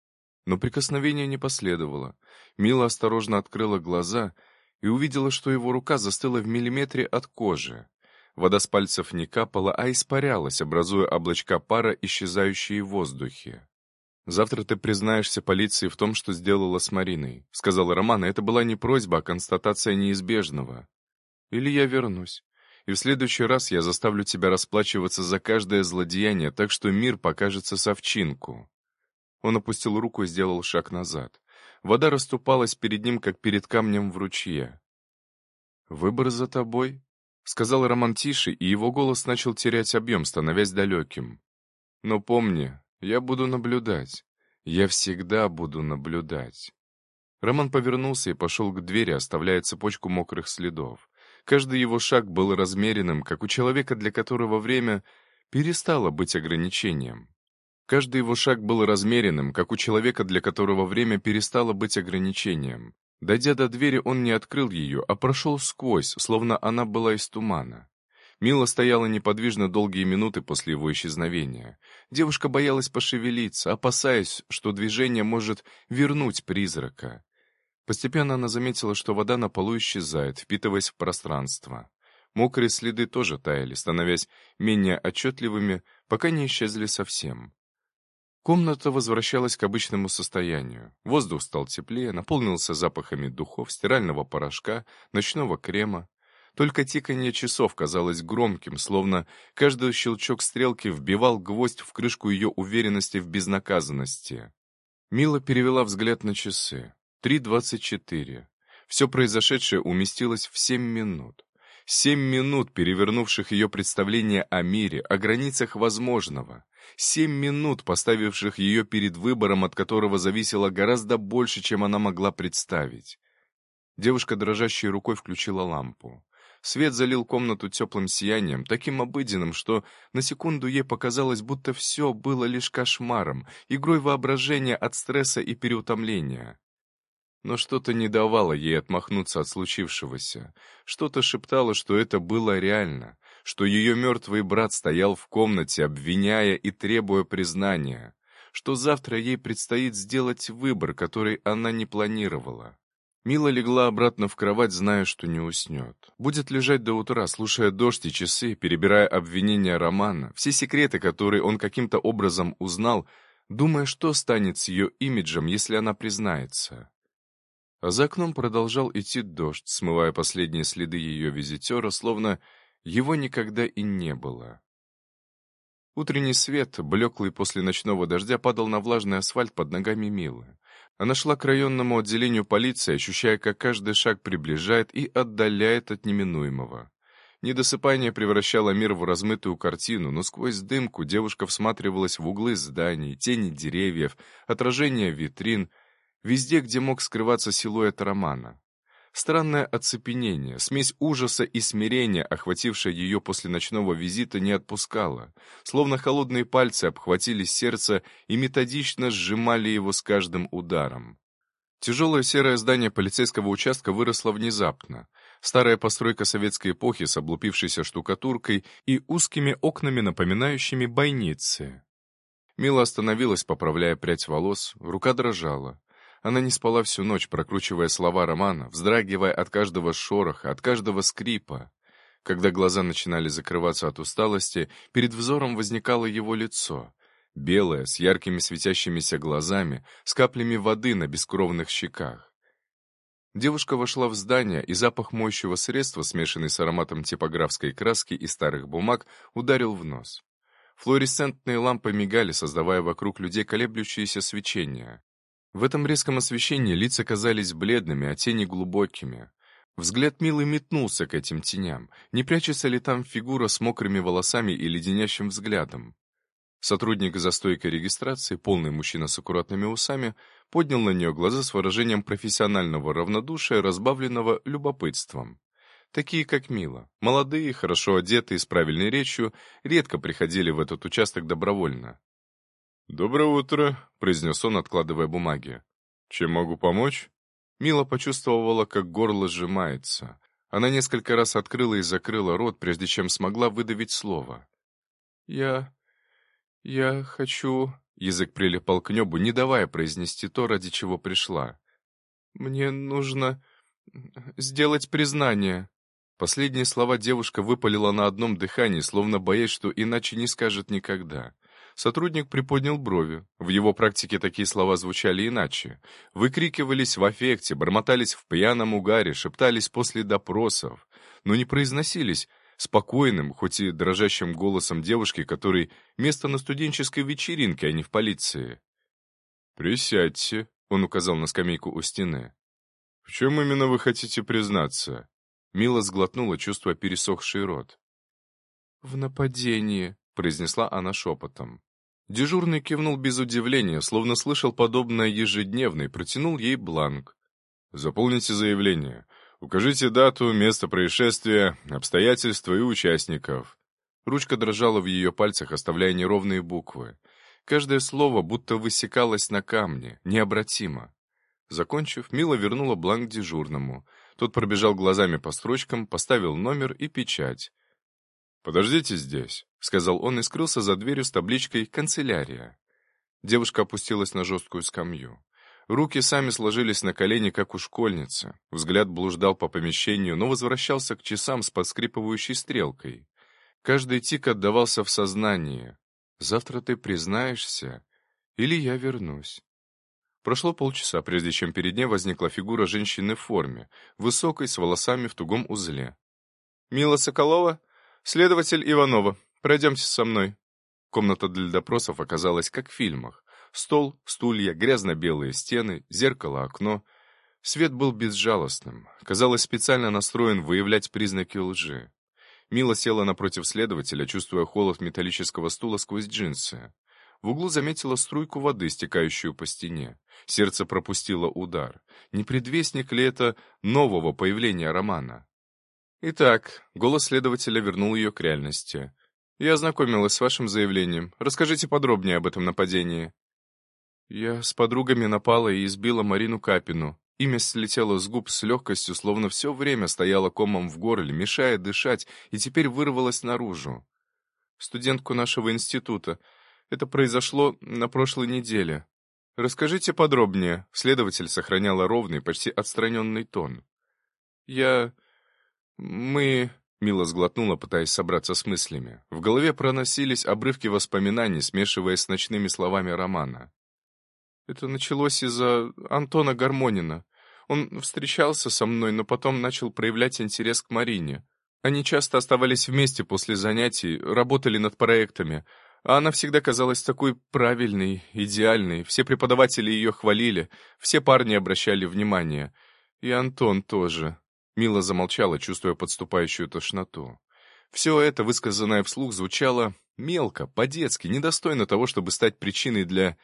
Но прикосновения не последовало. Мила осторожно открыла глаза и увидела, что его рука застыла в миллиметре от кожи. Вода с пальцев не капала, а испарялась, образуя облачка пара, исчезающие в воздухе. «Завтра ты признаешься полиции в том, что сделала с Мариной», — сказал Роман, и это была не просьба, а констатация неизбежного. «Или я вернусь, и в следующий раз я заставлю тебя расплачиваться за каждое злодеяние, так что мир покажется совчинку». Он опустил руку и сделал шаг назад. Вода расступалась перед ним, как перед камнем в ручье. «Выбор за тобой», — сказал Роман тише, и его голос начал терять объем, становясь далеким. «Но помни, я буду наблюдать. Я всегда буду наблюдать». Роман повернулся и пошел к двери, оставляя цепочку мокрых следов. Каждый его шаг был размеренным, как у человека, для которого время перестало быть ограничением. Каждый его шаг был размеренным, как у человека, для которого время перестало быть ограничением. Дойдя до двери, он не открыл ее, а прошел сквозь, словно она была из тумана. Мила стояла неподвижно долгие минуты после его исчезновения. Девушка боялась пошевелиться, опасаясь, что движение может вернуть призрака. Постепенно она заметила, что вода на полу исчезает, впитываясь в пространство. Мокрые следы тоже таяли, становясь менее отчетливыми, пока не исчезли совсем. Комната возвращалась к обычному состоянию. Воздух стал теплее, наполнился запахами духов, стирального порошка, ночного крема. Только тиканье часов казалось громким, словно каждый щелчок стрелки вбивал гвоздь в крышку ее уверенности в безнаказанности. Мила перевела взгляд на часы. 3:24. Все произошедшее уместилось в 7 минут. 7 минут, перевернувших ее представление о мире, о границах возможного. 7 минут, поставивших ее перед выбором, от которого зависело гораздо больше, чем она могла представить. Девушка дрожащей рукой включила лампу. Свет залил комнату теплым сиянием, таким обыденным, что на секунду ей показалось, будто все было лишь кошмаром, игрой воображения от стресса и переутомления. Но что-то не давало ей отмахнуться от случившегося. Что-то шептало, что это было реально, что ее мертвый брат стоял в комнате, обвиняя и требуя признания, что завтра ей предстоит сделать выбор, который она не планировала. Мила легла обратно в кровать, зная, что не уснет. Будет лежать до утра, слушая дождь и часы, перебирая обвинения Романа, все секреты, которые он каким-то образом узнал, думая, что станет с ее имиджем, если она признается. А за окном продолжал идти дождь, смывая последние следы ее визитера, словно его никогда и не было. Утренний свет, блеклый после ночного дождя, падал на влажный асфальт под ногами Милы. Она шла к районному отделению полиции, ощущая, как каждый шаг приближает и отдаляет от неминуемого. Недосыпание превращало мир в размытую картину, но сквозь дымку девушка всматривалась в углы зданий, тени деревьев, отражения витрин, везде, где мог скрываться силуэт Романа. Странное оцепенение, смесь ужаса и смирения, охватившая ее после ночного визита, не отпускала, словно холодные пальцы обхватили сердце и методично сжимали его с каждым ударом. Тяжелое серое здание полицейского участка выросло внезапно. Старая постройка советской эпохи с облупившейся штукатуркой и узкими окнами, напоминающими бойницы. Мила остановилась, поправляя прядь волос, рука дрожала. Она не спала всю ночь, прокручивая слова Романа, вздрагивая от каждого шороха, от каждого скрипа. Когда глаза начинали закрываться от усталости, перед взором возникало его лицо. Белое, с яркими светящимися глазами, с каплями воды на бескровных щеках. Девушка вошла в здание, и запах моющего средства, смешанный с ароматом типографской краски и старых бумаг, ударил в нос. Флуоресцентные лампы мигали, создавая вокруг людей колеблющееся свечение. В этом резком освещении лица казались бледными, а тени глубокими. Взгляд Милы метнулся к этим теням, не прячется ли там фигура с мокрыми волосами и леденящим взглядом. Сотрудник за стойкой регистрации, полный мужчина с аккуратными усами, поднял на нее глаза с выражением профессионального равнодушия, разбавленного любопытством. Такие, как Мила, молодые, хорошо одетые, с правильной речью, редко приходили в этот участок добровольно. «Доброе утро», — произнес он, откладывая бумаги. «Чем могу помочь?» Мила почувствовала, как горло сжимается. Она несколько раз открыла и закрыла рот, прежде чем смогла выдавить слово. «Я хочу...» Язык прилипал к небу, не давая произнести то, ради чего пришла. «Мне нужно сделать признание». Последние слова девушка выпалила на одном дыхании, словно боясь, что иначе не скажет никогда. Сотрудник приподнял брови. В его практике такие слова звучали иначе. Выкрикивались в аффекте, бормотались в пьяном угаре, шептались после допросов, но не произносились спокойным, хоть и дрожащим голосом девушки, которой место на студенческой вечеринке, а не в полиции. «Присядьте», — он указал на скамейку у стены. «В чем именно вы хотите признаться?» Мила сглотнула, чувствуя пересохший рот. «В нападении», — произнесла она шепотом. Дежурный кивнул без удивления, словно слышал подобное ежедневно, и протянул ей бланк. «Заполните заявление. Укажите дату, место происшествия, обстоятельства и участников». Ручка дрожала в ее пальцах, оставляя неровные буквы. Каждое слово будто высекалось на камне, необратимо. Закончив, Мила вернула бланк дежурному. Тот пробежал глазами по строчкам, поставил номер и печать. «Подождите здесь», — сказал он и скрылся за дверью с табличкой «Канцелярия». Девушка опустилась на жесткую скамью. Руки сами сложились на колени, как у школьницы. Взгляд блуждал по помещению, но возвращался к часам с подскрипывающей стрелкой. Каждый тик отдавался в сознании. «Завтра ты признаешься, или я вернусь». Прошло полчаса, прежде чем перед ней возникла фигура женщины в форме, высокой, с волосами в тугом узле. «Мила Соколова? Следователь Иванова. Пройдемте со мной». Комната для допросов оказалась как в фильмах. Стол, стулья, грязно-белые стены, зеркало, окно. Свет был безжалостным. Казалось, специально настроен выявлять признаки лжи. Мила села напротив следователя, чувствуя холод металлического стула сквозь джинсы. В углу заметила струйку воды, стекающую по стене. Сердце пропустило удар. Не предвестник ли это нового появления Романа? «Итак», — голос следователя вернул ее к реальности. «Я ознакомилась с вашим заявлением. Расскажите подробнее об этом нападении». «Я с подругами напала и избила Марину Капину. Имя слетело с губ с легкостью, словно все время стояло комом в горле, мешая дышать, и теперь вырвалось наружу. Студентку нашего института. Это произошло на прошлой неделе». «Расскажите подробнее», — следователь сохраняла ровный, почти отстраненный тон. «Я... мы...» — Мила сглотнула, пытаясь собраться с мыслями. В голове проносились обрывки воспоминаний, смешиваясь с ночными словами романа. «Это началось из-за Антона Гармонина. Он встречался со мной, но потом начал проявлять интерес к Марине. Они часто оставались вместе после занятий, работали над проектами, а она всегда казалась такой правильной, идеальной. Все преподаватели ее хвалили, все парни обращали внимание. И Антон тоже». Мила замолчала, чувствуя подступающую тошноту. Все это, высказанное вслух, звучало мелко, по-детски, недостойно того, чтобы стать причиной для...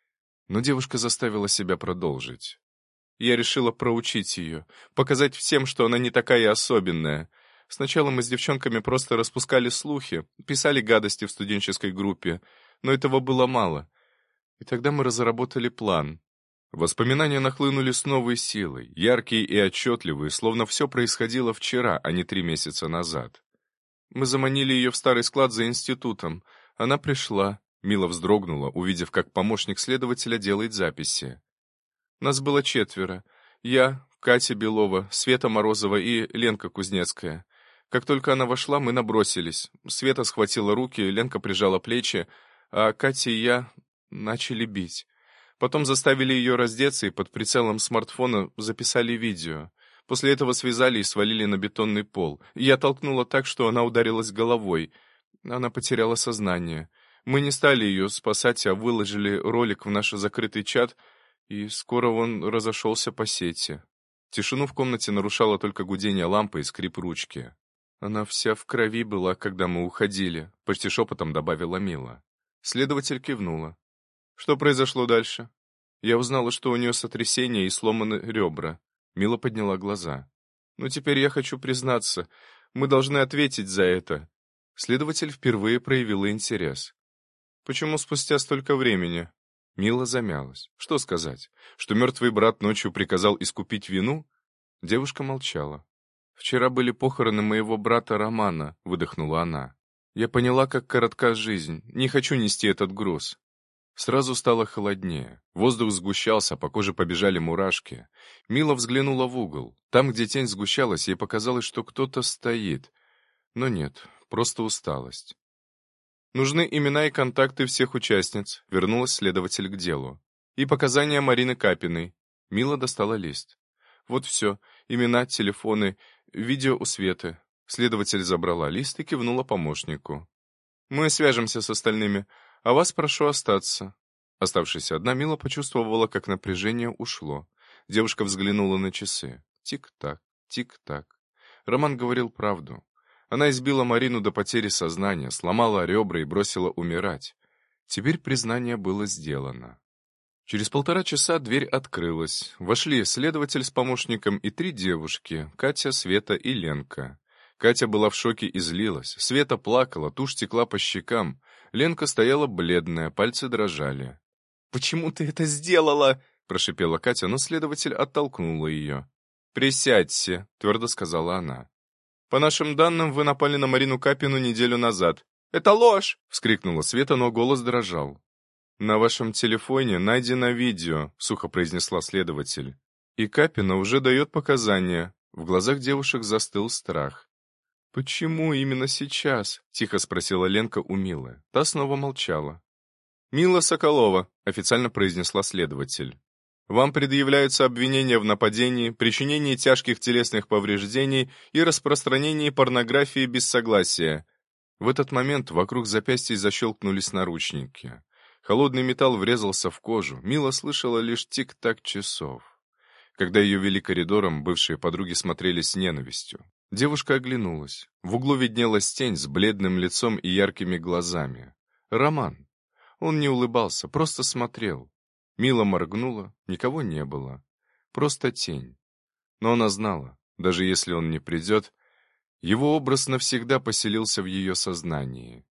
Но девушка заставила себя продолжить. Я решила проучить ее, показать всем, что она не такая особенная. Сначала мы с девчонками просто распускали слухи, писали гадости в студенческой группе, но этого было мало. И тогда мы разработали план. Воспоминания нахлынули с новой силой, яркие и отчетливые, словно все происходило вчера, а не 3 месяца назад. Мы заманили ее в старый склад за институтом. Она пришла. Мила вздрогнула, увидев, как помощник следователя делает записи. Нас было 4. Я, Катя Белова, Света Морозова и Ленка Кузнецкая. Как только она вошла, мы набросились. Света схватила руки, Ленка прижала плечи, а Катя и я начали бить. Потом заставили ее раздеться и под прицелом смартфона записали видео. После этого связали и свалили на бетонный пол. Я толкнула так, что она ударилась головой. Она потеряла сознание. Мы не стали ее спасать, а выложили ролик в наш закрытый чат, и скоро он разошелся по сети. Тишину в комнате нарушало только гудение лампы и скрип ручки. Она вся в крови была, когда мы уходили, почти шепотом добавила Мила. Следователь кивнула. Что произошло дальше? Я узнала, что у нее сотрясение и сломаны ребра. Мила подняла глаза. «Ну, теперь я хочу признаться. Мы должны ответить за это». Следователь впервые проявила интерес. «Почему спустя столько времени?» Мила замялась. Что сказать? Что мертвый брат ночью приказал искупить вину? Девушка молчала. «Вчера были похороны моего брата Романа», — выдохнула она. «Я поняла, как коротка жизнь. Не хочу нести этот груз». Сразу стало холоднее. Воздух сгущался, по коже побежали мурашки. Мила взглянула в угол. Там, где тень сгущалась, ей показалось, что кто-то стоит. Но нет, просто усталость. «Нужны имена и контакты всех участниц», — вернулась следователь к делу. «И показания Марины Капиной». Мила достала лист. «Вот все. Имена, телефоны, видео у Светы». Следователь забрала лист и кивнула помощнику. «Мы свяжемся с остальными, а вас прошу остаться». Оставшись одна, Мила почувствовала, как напряжение ушло. Девушка взглянула на часы. Тик-так, тик-так. Роман говорил правду. Она избила Марину до потери сознания, сломала ребра и бросила умирать. Теперь признание было сделано. Через 1,5 часа дверь открылась. Вошли следователь с помощником и 3 девушки — Катя, Света и Ленка. Катя была в шоке и злилась. Света плакала, тушь текла по щекам. Ленка стояла бледная, пальцы дрожали. «Почему ты это сделала?» — прошипела Катя, но следователь оттолкнула ее. «Присядьте», — твердо сказала она. «По нашим данным, вы напали на Марину Капину неделю назад». «Это ложь!» — вскрикнула Света, но голос дрожал. «На вашем телефоне найдено видео», — сухо произнесла следователь. «И Капина уже дает показания». В глазах девушек застыл страх. «Почему именно сейчас?» — тихо спросила Ленка у Милы. Та снова молчала. «Мила Соколова», — официально произнесла следователь. «Вам предъявляются обвинения в нападении, причинении тяжких телесных повреждений и распространении порнографии без согласия». В этот момент вокруг запястья защелкнулись наручники. Холодный металл врезался в кожу. Мила слышала лишь тик-так часов. Когда ее вели коридором, бывшие подруги смотрели с ненавистью. Девушка оглянулась. В углу виднелась тень с бледным лицом и яркими глазами. Роман. Он не улыбался, просто смотрел. Мила моргнула, никого не было. Просто тень. Но она знала, даже если он не придет, его образ навсегда поселился в ее сознании.